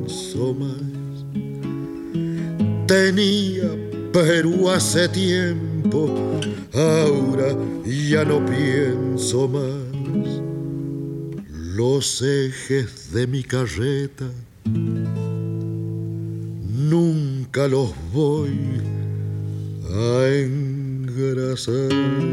pienso más. Tenía Perú hace tiempo, ahora ya no pienso más. Los ejes de mi carreta nunca los voy a engrasar.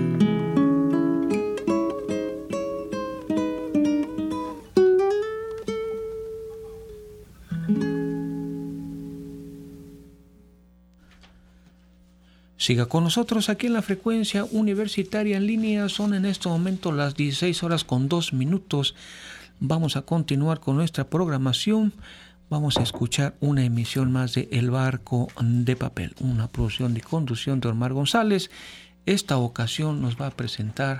Siga con nosotros aquí en la frecuencia universitaria en línea. Son en este momento las 16:02. Vamos a continuar con nuestra programación. Vamos a escuchar una emisión más de El Barco de Papel, una producción y conducción de Omar González. Esta ocasión nos va a presentar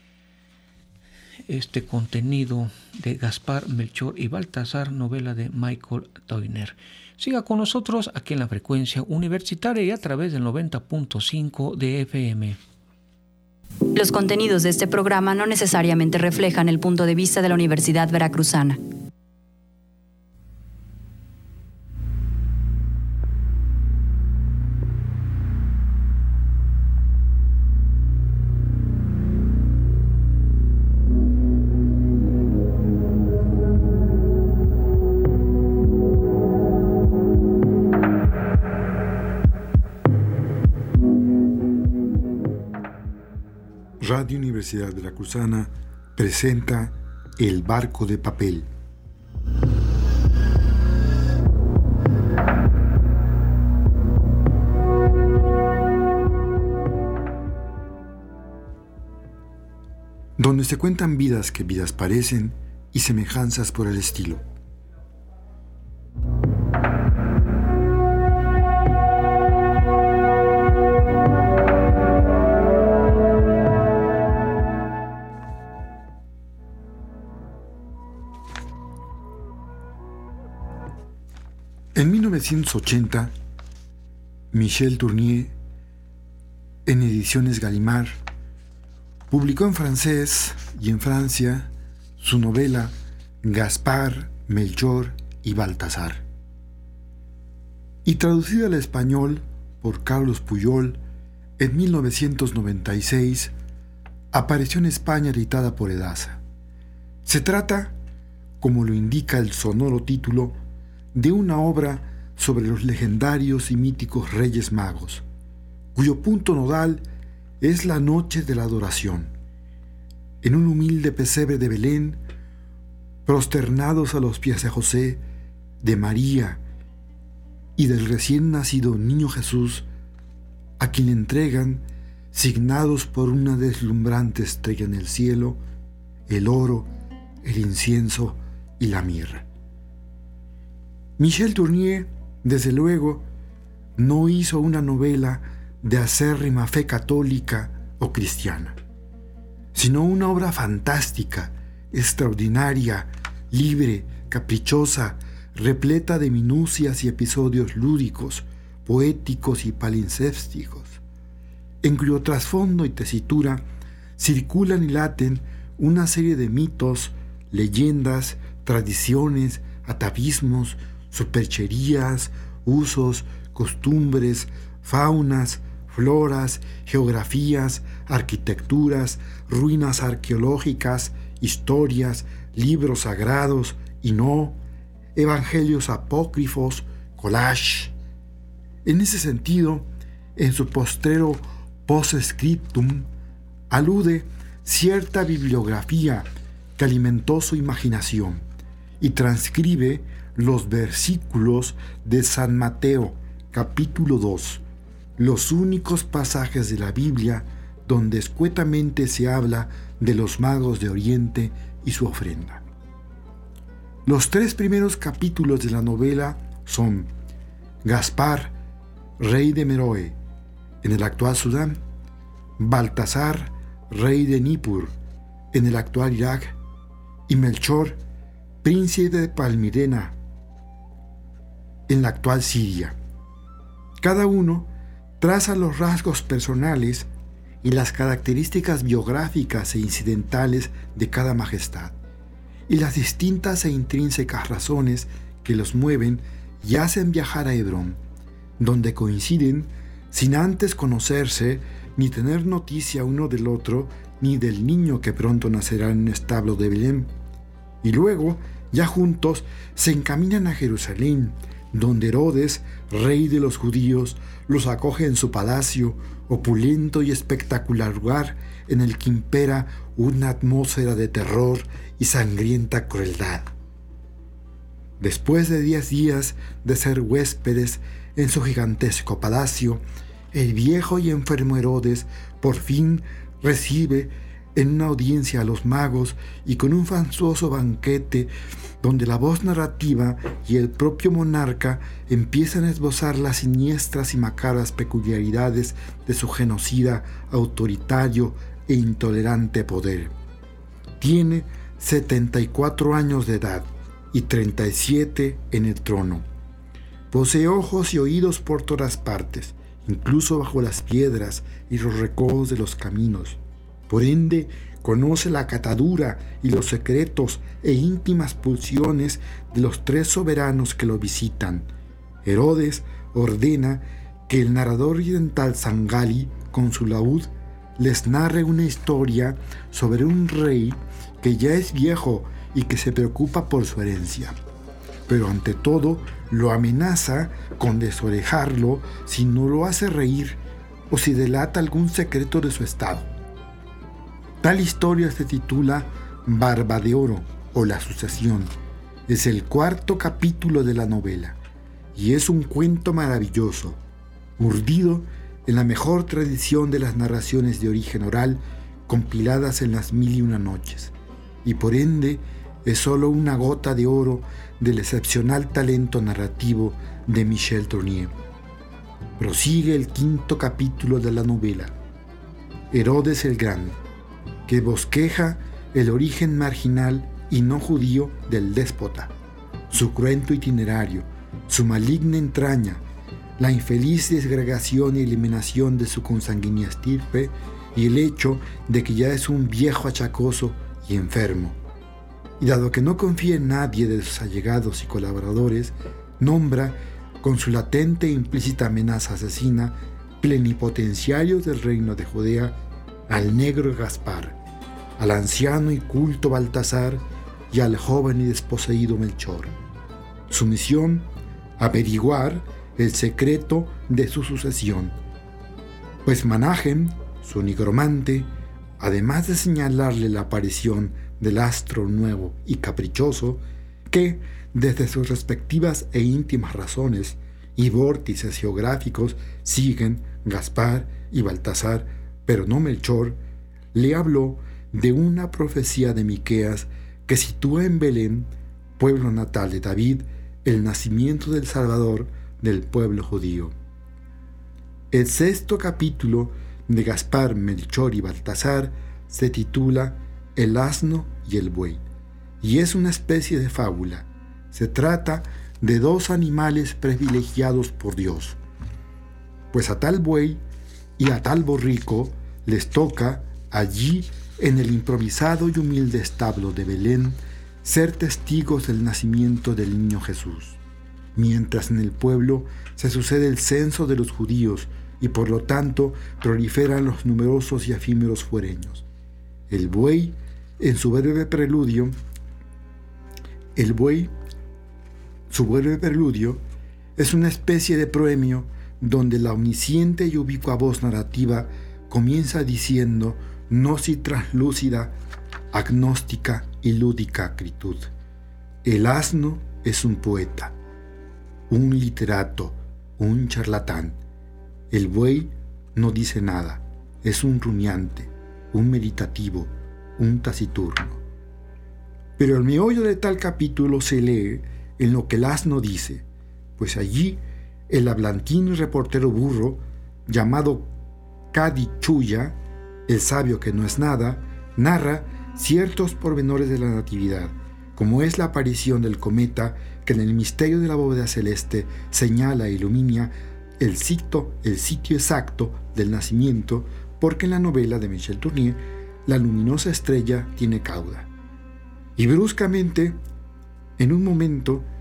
este contenido de Gaspar, Melchor y Baltasar, novela de Michael Toyner. Siga con nosotros aquí en la frecuencia universitaria y a través del 90.5 de FM. Los contenidos de este programa no necesariamente reflejan el punto de vista de la Universidad Veracruzana. Radio Universidad Veracruzana presenta El Barco de Papel. Donde se cuentan vidas que vidas parecen y semejanzas por el estilo. En 1980, Michel Tournier, en Ediciones Gallimard, publicó en francés y en Francia su novela Gaspar, Melchor y Baltasar. Y traducida al español por Carlos Puyol, en 1996, apareció en España editada por Edasa. Se trata, como lo indica el sonoro título, de una obra sobre los legendarios y míticos Reyes Magos, cuyo punto nodal es la noche de la adoración. En un humilde pesebre de Belén, prosternados a los pies de José, de María y del recién nacido niño Jesús, a quien entregan, signados por una deslumbrante estrella en el cielo, el oro, el incienso y la mirra. Michel Tournier, desde luego, no hizo una novela de acérrima fe católica o cristiana, sino una obra fantástica, extraordinaria, libre, caprichosa, repleta de minucias y episodios lúdicos, poéticos y palincésticos, en cuyo trasfondo y tesitura circulan y laten una serie de mitos, leyendas, tradiciones, atavismos, supercherías, usos, costumbres, faunas, floras, geografías, arquitecturas, ruinas arqueológicas, historias, libros sagrados y no, evangelios apócrifos, collage. En ese sentido, en su postrero post-scriptum, alude cierta bibliografía que alimentó su imaginación y transcribe los versículos de San Mateo, capítulo 2, los únicos pasajes de la Biblia donde escuetamente se habla de los magos de Oriente y su ofrenda. Los 3 primeros capítulos de la novela son Gaspar, rey de Meroe, en el actual Sudán, Baltasar, rey de Nippur, en el actual Irak, y Melchor, príncipe de Palmirena, en la actual Siria. Cada uno traza los rasgos personales y las características biográficas e incidentales de cada majestad, y las distintas e intrínsecas razones que los mueven y hacen viajar a Hebrón, donde coinciden sin antes conocerse ni tener noticia uno del otro, ni del niño que pronto nacerá en un establo de Belén. Y luego, ya juntos, se encaminan a Jerusalén, donde Herodes, rey de los judíos, los acoge en su palacio, opulento y espectacular lugar en el que impera una atmósfera de terror y sangrienta crueldad. Después de 10 días de ser huéspedes en su gigantesco palacio, el viejo y enfermo Herodes por fin recibe en una audiencia a los magos y con un fastuoso banquete donde la voz narrativa y el propio monarca empiezan a esbozar las siniestras y macabras peculiaridades de su genocida, autoritario e intolerante poder. Tiene 74 años de edad y 37 en el trono. Posee ojos y oídos por todas partes, incluso bajo las piedras y los recodos de los caminos. Por ende, conoce la catadura y los secretos e íntimas pulsiones de los 3 soberanos que lo visitan. Herodes ordena que el narrador oriental Sangali, con su laúd, les narre una historia sobre un rey que ya es viejo y que se preocupa por su herencia. Pero ante todo, lo amenaza con desorejarlo si no lo hace reír o si delata algún secreto de su estado. Tal historia se titula Barba de Oro o La Sucesión. Es el 4º capítulo de la novela y es un cuento maravilloso, urdido en la mejor tradición de las narraciones de origen oral compiladas en las 1001 noches, y por ende es solo una gota de oro del excepcional talento narrativo de Michel Tournier. Prosigue el 5º capítulo de la novela, Herodes el Grande, que bosqueja el origen marginal y no judío del déspota, su cruento itinerario, su maligna entraña, la infeliz desgregación y eliminación de su consanguínea estirpe y el hecho de que ya es un viejo achacoso y enfermo. Y dado que no confía en nadie de sus allegados y colaboradores, nombra, con su latente e implícita amenaza asesina, plenipotenciarios del reino de Judea, al negro Gaspar, al anciano y culto Baltasar y al joven y desposeído Melchor. Su misión, averiguar el secreto de su sucesión, pues Manahem, su nigromante, además de señalarle la aparición del astro nuevo y caprichoso, que, desde sus respectivas e íntimas razones y vórtices geográficos, siguen Gaspar y Baltasar, pero no Melchor, le habló de una profecía de Miqueas que sitúa en Belén, pueblo natal de David, el nacimiento del Salvador del pueblo judío. El 6º capítulo de Gaspar, Melchor y Baltasar se titula El asno y el buey, y es una especie de fábula. Se trata de 2 animales privilegiados por Dios, pues a tal buey y a tal borrico les toca allí en el improvisado y humilde establo de Belén ser testigos del nacimiento del niño Jesús, mientras en el pueblo se sucede el censo de los judíos y por lo tanto proliferan los numerosos y efímeros fuereños. El buey, en su breve preludio, es una especie de proemio donde la omnisciente y ubicua voz narrativa comienza diciendo no si translúcida, agnóstica y lúdica acritud. El asno es un poeta, un literato, un charlatán. El buey no dice nada, es un rumiante, un meditativo, un taciturno. Pero el meollo de tal capítulo se lee en lo que el asno dice, pues allí el hablantín y reportero burro, llamado Cadi Chuya, el sabio que no es nada, narra ciertos pormenores de la natividad, como es la aparición del cometa que en el misterio de la bóveda celeste señala e ilumina el sitio exacto del nacimiento, porque en la novela de Michel Tournier la luminosa estrella tiene cauda. Y bruscamente, en un momento,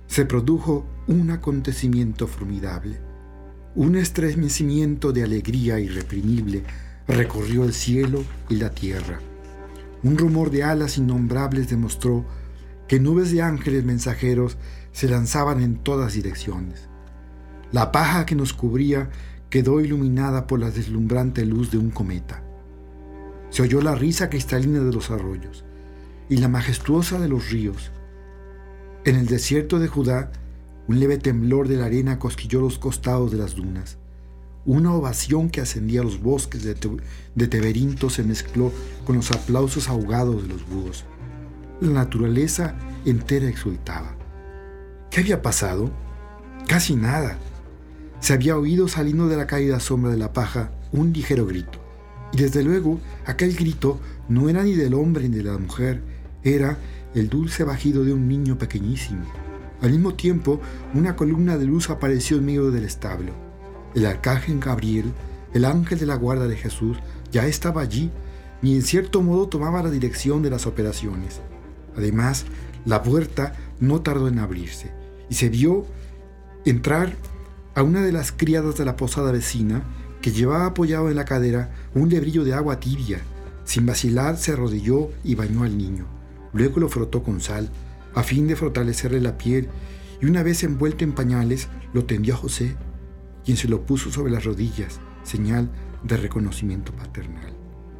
se produjo un acontecimiento formidable. Un estremecimiento de alegría irreprimible recorrió el cielo y la tierra. Un rumor de alas innombrables demostró que nubes de ángeles mensajeros se lanzaban en todas direcciones. La paja que nos cubría quedó iluminada por la deslumbrante luz de un cometa. Se oyó la risa cristalina de los arroyos y la majestuosa de los ríos. En el desierto de Judá, un leve temblor de la arena cosquilló los costados de las dunas. Una ovación que ascendía a los bosques de Teberinto se mezcló con los aplausos ahogados de los búhos. La naturaleza entera exultaba. ¿Qué había pasado? Casi nada. Se había oído saliendo de la cálida sombra de la paja un ligero grito. Y desde luego, aquel grito no era ni del hombre ni de la mujer, era el dulce bajido de un niño pequeñísimo. Al mismo tiempo, una columna de luz apareció en medio del establo. El arcángel Gabriel, el ángel de la guarda de Jesús, ya estaba allí y en cierto modo tomaba la dirección de las operaciones. Además, la puerta no tardó en abrirse y se vio entrar a una de las criadas de la posada vecina que llevaba apoyado en la cadera un lebrillo de agua tibia. Sin vacilar se arrodilló y bañó al niño. Luego lo frotó con sal a fin de fortalecerle la piel y una vez envuelto en pañales lo tendió a José, quien se lo puso sobre las rodillas, señal de reconocimiento paternal.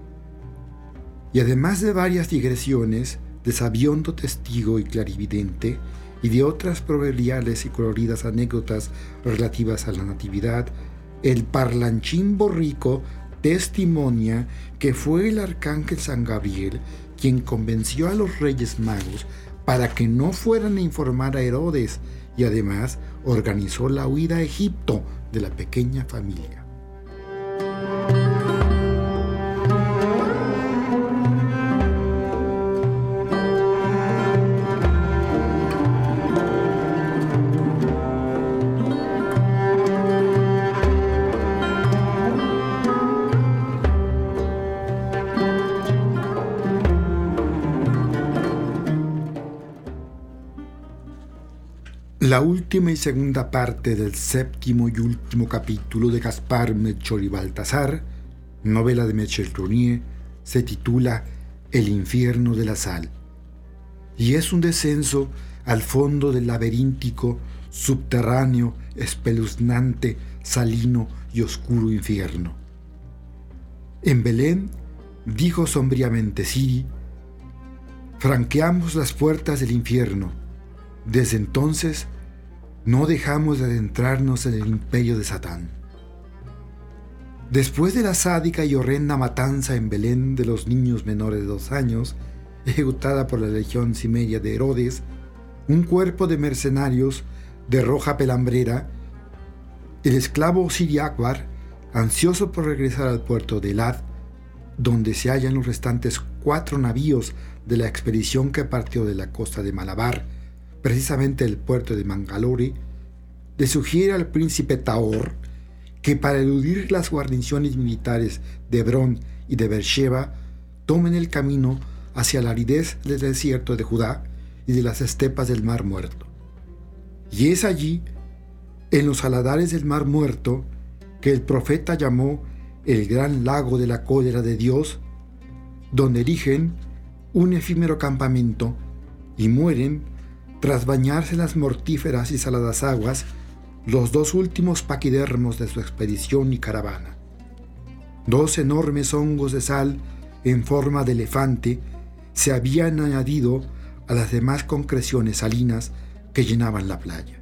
Y además de varias digresiones de sabiondo testigo y clarividente y de otras proverbiales y coloridas anécdotas relativas a la natividad, el parlanchín borrico testimonia que fue el arcángel San Gabriel quien convenció a los reyes magos para que no fueran a informar a Herodes y además organizó la huida a Egipto de la pequeña familia. La última y segunda parte del séptimo y último capítulo de Gaspar, Melchor y Baltasar, novela de Michel Tournier, se titula El infierno de la sal, y es un descenso al fondo del laberíntico, subterráneo, espeluznante, salino y oscuro infierno. En Belén, dijo sombríamente Siri, franqueamos las puertas del infierno. Desde entonces, no dejamos de adentrarnos en el imperio de Satán. Después de la sádica y horrenda matanza en Belén de los niños menores de 2 años, ejecutada por la legión cimeria de Herodes, un cuerpo de mercenarios de roja pelambrera, el esclavo Siri Akbar, ansioso por regresar al puerto de Elad, donde se hallan los restantes 4 navíos de la expedición que partió de la costa de Malabar, precisamente el puerto de Mangalore, le sugiere al príncipe Taor que para eludir las guarniciones militares de Hebrón y de Beersheba tomen el camino hacia la aridez del desierto de Judá y de las estepas del Mar Muerto. Y es allí, en los aladares del Mar Muerto, que el profeta llamó el gran lago de la cólera de Dios, donde erigen un efímero campamento y mueren tras bañarse en las mortíferas y saladas aguas los 2 últimos paquidermos de su expedición y caravana. 2 enormes hongos de sal en forma de elefante se habían añadido a las demás concreciones salinas que llenaban la playa.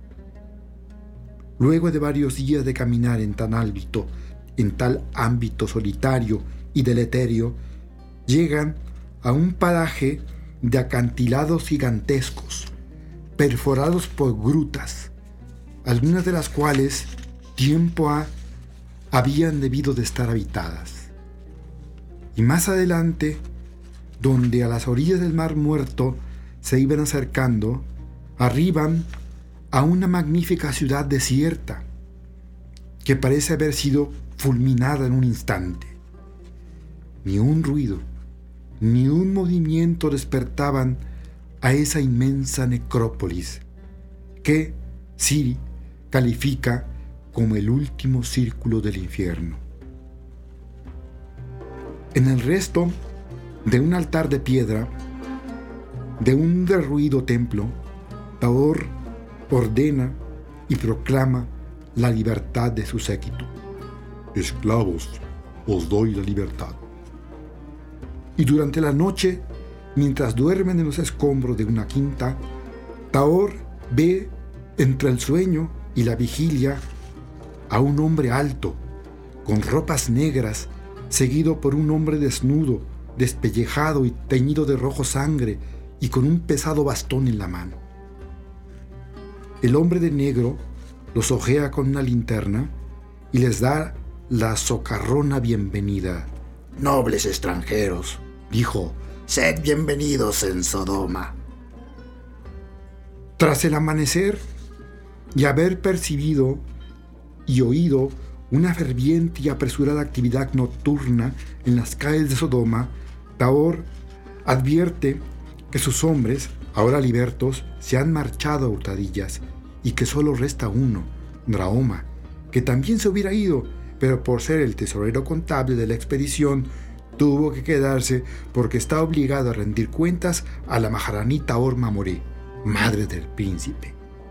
Luego de varios días de caminar en tal ámbito solitario y deleterio, llegan a un paraje de acantilados gigantescos, perforados por grutas, algunas de las cuales tiempo habían debido de estar habitadas. Y más adelante, donde a las orillas del Mar Muerto se iban acercando, arriban a una magnífica ciudad desierta, que parece haber sido fulminada en un instante. Ni un ruido, ni un movimiento despertaban a esa inmensa necrópolis, que Siri califica como el último círculo del infierno. En el resto de un altar de piedra de un derruido templo, Tahor ordena y proclama la libertad de su séquito. Esclavos, os doy la libertad. Y durante la noche, mientras duermen en los escombros de una quinta, Tahor ve entre el sueño y la vigilia a un hombre alto, con ropas negras, seguido por un hombre desnudo, despellejado y teñido de rojo sangre, y con un pesado bastón en la mano. El hombre de negro los ojea con una linterna y les da la socarrona bienvenida. Nobles extranjeros, dijo, sed bienvenidos en Sodoma. Tras el amanecer y haber percibido y oído una ferviente y apresurada actividad nocturna en las calles de Sodoma, Tahor advierte que sus hombres, ahora libertos, se han marchado a hurtadillas y que solo resta uno, Drahoma, que también se hubiera ido, pero por ser el tesorero contable de la expedición, tuvo que quedarse porque está obligado a rendir cuentas a la Maharani Tahor Mamoré, madre del príncipe.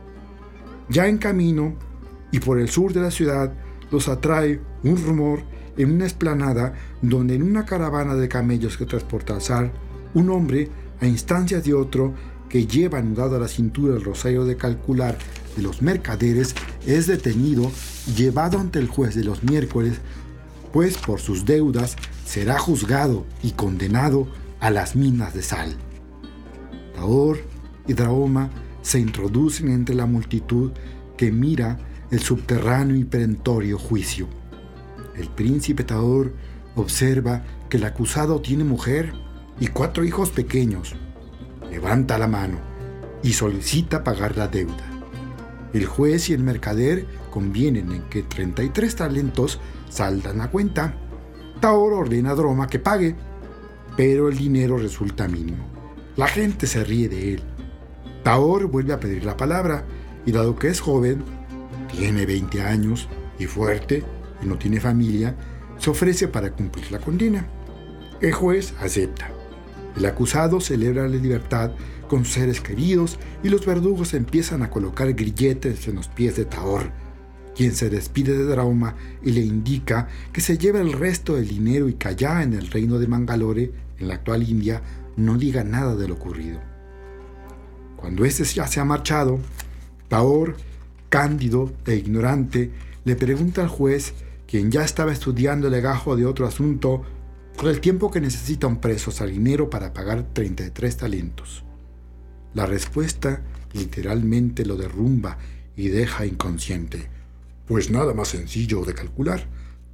Ya en camino y por el sur de la ciudad, los atrae un rumor en una explanada donde en una caravana de camellos que transporta al zar, un hombre, a instancias de otro, que lleva anudado a la cintura el rosario de calcular de los mercaderes, es detenido y llevado ante el juez de los miércoles, pues por sus deudas será juzgado y condenado a las minas de sal. Tahor y Drahoma se introducen entre la multitud que mira el subterráneo y perentorio juicio. El príncipe Tahor observa que el acusado tiene mujer y 4 hijos pequeños. Levanta la mano y solicita pagar la deuda. El juez y el mercader convienen en que 33 talentos saldan a cuenta. Tahor ordena a Drahoma que pague, pero el dinero resulta mínimo. La gente se ríe de él. Tahor vuelve a pedir la palabra y dado que es joven, tiene 20 años y fuerte y no tiene familia, se ofrece para cumplir la condena. El juez acepta. El acusado celebra la libertad con sus seres queridos y los verdugos empiezan a colocar grilletes en los pies de Tahor, quien se despide de Drahoma y le indica que se lleve el resto del dinero y que allá en el reino de Mangalore, en la actual India, no diga nada de lo ocurrido. Cuando éste ya se ha marchado, Tahor, cándido e ignorante, le pregunta al juez, quien ya estaba estudiando el legajo de otro asunto, por el tiempo que necesita un preso salinero para pagar 33 talentos. La respuesta literalmente lo derrumba y deja inconsciente. Pues nada más sencillo de calcular,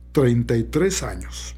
33 años.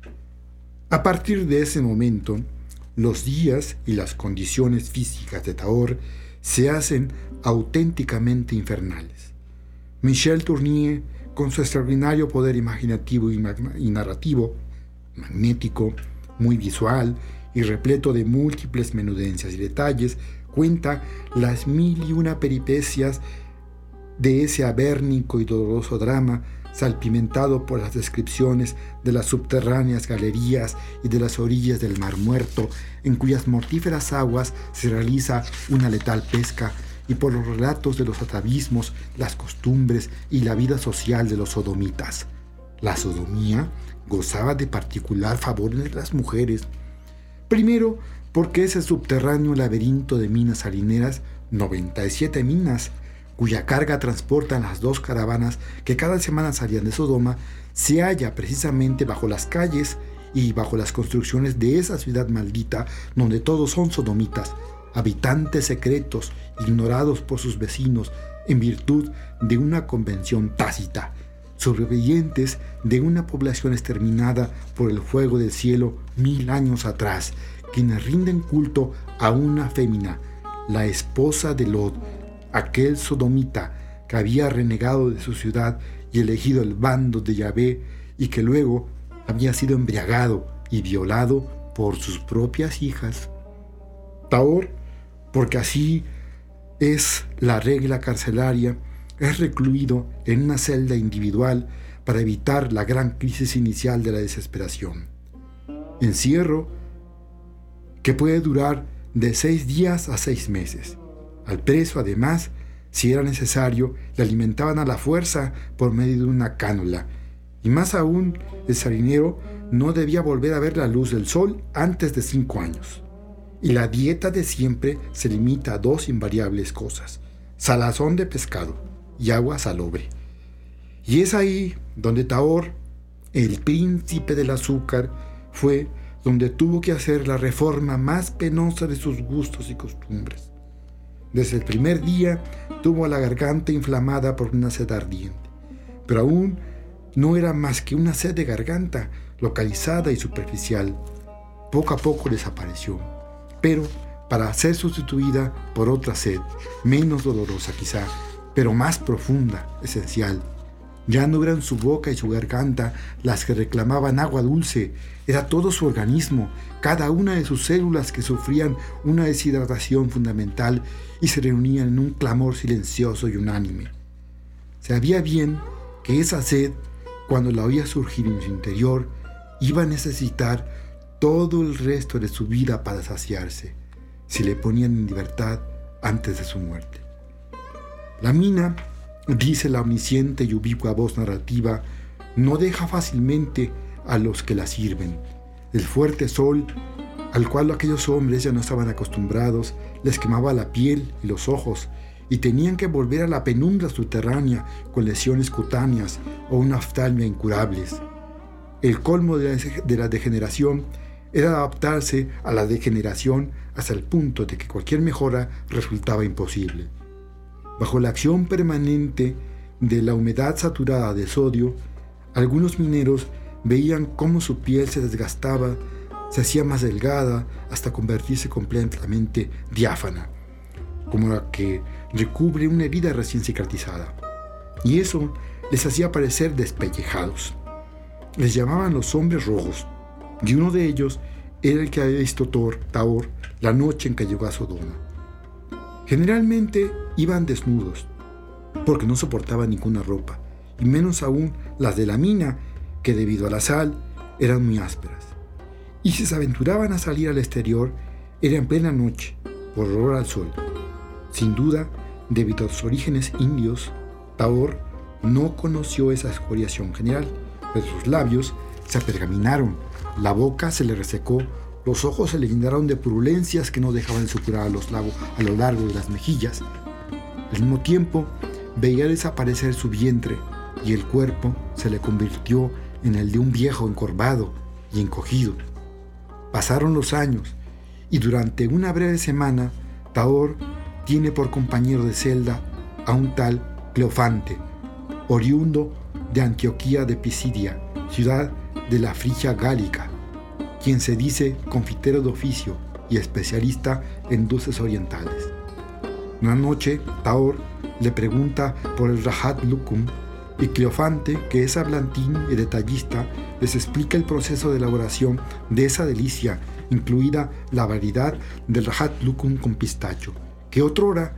A partir de ese momento, los días y las condiciones físicas de Tahor se hacen auténticamente infernales. Michel Tournier, con su extraordinario poder imaginativo y narrativo, magnético, muy visual y repleto de múltiples menudencias y detalles, cuenta las 1001 peripecias de ese abérnico y doloroso drama, salpimentado por las descripciones de las subterráneas galerías y de las orillas del Mar Muerto, en cuyas mortíferas aguas se realiza una letal pesca, y por los relatos de los atavismos, las costumbres y la vida social de los sodomitas. La sodomía gozaba de particular favor entre las mujeres. Primero, porque ese subterráneo laberinto de minas salineras, 97 minas, cuya carga transportan las 2 caravanas que cada semana salían de Sodoma, se halla precisamente bajo las calles y bajo las construcciones de esa ciudad maldita donde todos son sodomitas, habitantes secretos, ignorados por sus vecinos en virtud de una convención tácita, sobrevivientes de una población exterminada por el fuego del cielo 1000 años atrás, quienes rinden culto a una fémina, la esposa de Lot, aquel sodomita que había renegado de su ciudad y elegido el bando de Yahvé y que luego había sido embriagado y violado por sus propias hijas. Tahor, porque así es la regla carcelaria, es recluido en una celda individual para evitar la gran crisis inicial de la desesperación. Encierro que puede durar de 6 días a 6 meses. Al preso, además, si era necesario, le alimentaban a la fuerza por medio de una cánula. Y más aún, el salinero no debía volver a ver la luz del sol antes de 5 años. Y la dieta de siempre se limita a 2 invariables cosas: salazón de pescado y agua salobre. Y es ahí donde Tahor, el príncipe del azúcar, fue donde tuvo que hacer la reforma más penosa de sus gustos y costumbres. Desde el primer día tuvo la garganta inflamada por una sed ardiente, pero aún no era más que una sed de garganta, localizada y superficial. Poco a poco desapareció, pero para ser sustituida por otra sed, menos dolorosa quizá, pero más profunda, esencial. Ya no eran su boca y su garganta las que reclamaban agua dulce, era todo su organismo, cada una de sus células que sufrían una deshidratación fundamental y se reunían en un clamor silencioso y unánime. Sabía bien que esa sed, cuando la oía surgir en su interior, iba a necesitar todo el resto de su vida para saciarse, si le ponían en libertad antes de su muerte. La mina, dice la omnisciente y ubicua voz narrativa, no deja fácilmente a los que la sirven. El fuerte sol, al cual aquellos hombres ya no estaban acostumbrados, les quemaba la piel y los ojos, y tenían que volver a la penumbra subterránea con lesiones cutáneas o una oftalmia incurables. El colmo de la degeneración era adaptarse a la degeneración hasta el punto de que cualquier mejora resultaba imposible. Bajo la acción permanente de la humedad saturada de sodio, algunos mineros veían cómo su piel se desgastaba, se hacía más delgada hasta convertirse completamente diáfana, como la que recubre una herida recién cicatrizada. Y eso les hacía parecer despellejados. Les llamaban los hombres rojos, y uno de ellos era el que había visto Tahor la noche en que llegó a Sodoma. Generalmente iban desnudos, porque no soportaban ninguna ropa, y menos aún las de la mina, que debido a la sal eran muy ásperas. Y si se aventuraban a salir al exterior, era en plena noche, por horror al sol. Sin duda, debido a sus orígenes indios, Tahor no conoció esa excoriación general, pero sus labios se apergaminaron, la boca se le resecó, los ojos se le llenaron de purulencias que no dejaban de supurar a lo largo de las mejillas. Al mismo tiempo, veía desaparecer su vientre y el cuerpo se le convirtió en el de un viejo encorvado y encogido. Pasaron los años y durante una breve semana, Tahor tiene por compañero de celda a un tal Cleofante, oriundo de Antioquía de Pisidia, ciudad de la Frigia Gálica, quien se dice confitero de oficio y especialista en dulces orientales. Una noche, Tahor le pregunta por el Rahat Lukum y Cleofante, que es hablantín y detallista, les explica el proceso de elaboración de esa delicia, incluida la variedad del Rahat Lukum con pistacho, que otrora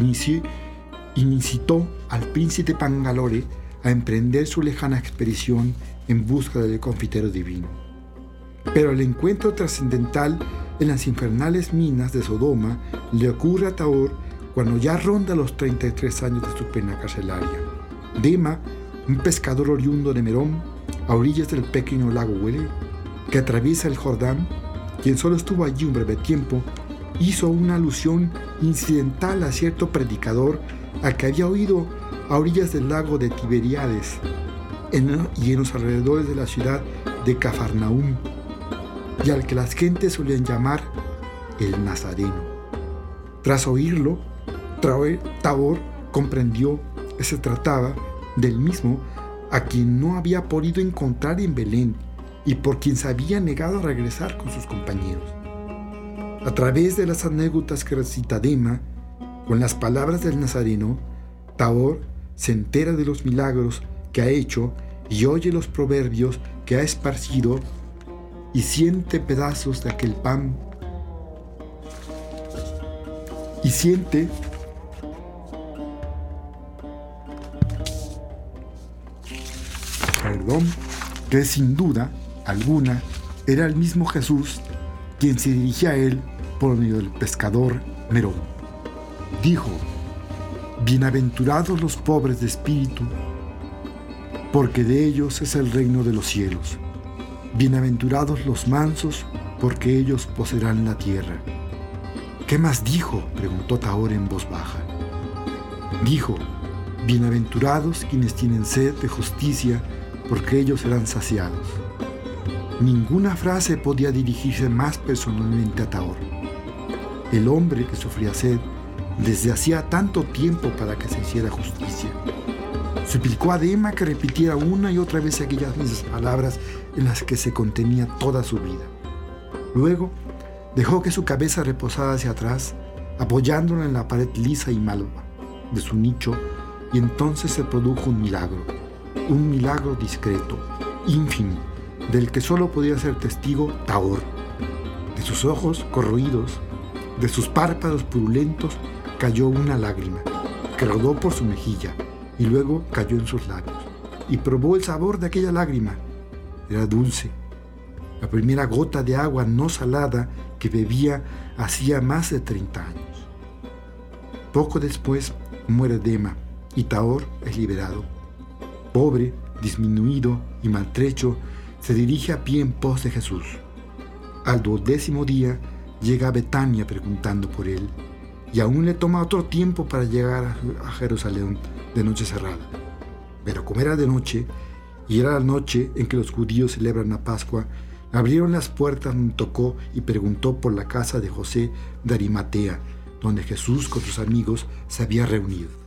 incitó al príncipe Pangalore a emprender su lejana expedición en busca del confitero divino. Pero el encuentro trascendental en las infernales minas de Sodoma le ocurre a Tahor cuando ya ronda los 33 años de su pena carcelaria. Dema, un pescador oriundo de Merón, a orillas del pequeño lago Huele, que atraviesa el Jordán, quien solo estuvo allí un breve tiempo, hizo una alusión incidental a cierto predicador al que había oído a orillas del lago de Tiberíades y en los alrededores de la ciudad de Cafarnaúm, y al que las gentes solían llamar el Nazareno. Tras oírlo, Tahor comprendió que se trataba del mismo a quien no había podido encontrar en Belén y por quien se había negado a regresar con sus compañeros. A través de las anécdotas que recita Dema, con las palabras del Nazareno, Tahor se entera de los milagros que ha hecho y oye los proverbios que ha esparcido y siente pedazos de aquel pan y siente perdón, que sin duda alguna era el mismo Jesús quien se dirigía a él por medio del pescador Merón. Dijo: bienaventurados los pobres de espíritu, porque de ellos es el reino de los cielos. Bienaventurados los mansos, porque ellos poseerán la tierra. ¿Qué más dijo?, preguntó Tahor en voz baja. Dijo: bienaventurados quienes tienen sed de justicia, porque ellos serán saciados. Ninguna frase podía dirigirse más personalmente a Tahor, el hombre que sufría sed desde hacía tanto tiempo para que se hiciera justicia. Suplicó a Dema que repitiera una y otra vez aquellas mismas palabras en las que se contenía toda su vida. Luego dejó que su cabeza reposara hacia atrás, apoyándola en la pared lisa y malva de su nicho, y entonces se produjo un milagro discreto, ínfimo, del que solo podía ser testigo Tahor. De sus ojos corroídos, de sus párpados purulentos, cayó una lágrima, que rodó por su mejilla y luego cayó en sus labios, y probó el sabor de aquella lágrima. Era dulce, la primera gota de agua no salada que bebía hacía más de 30 años. Poco después muere Dema y Tahor es liberado. Pobre, disminuido y maltrecho, se dirige a pie en pos de Jesús. Al 12º día llega a Betania preguntando por él, y aún le toma otro tiempo para llegar a Jerusalén de noche cerrada. Pero como era de noche, y era la noche en que los judíos celebran la Pascua, abrieron las puertas donde tocó y preguntó por la casa de José de Arimatea, donde Jesús con sus amigos se había reunido.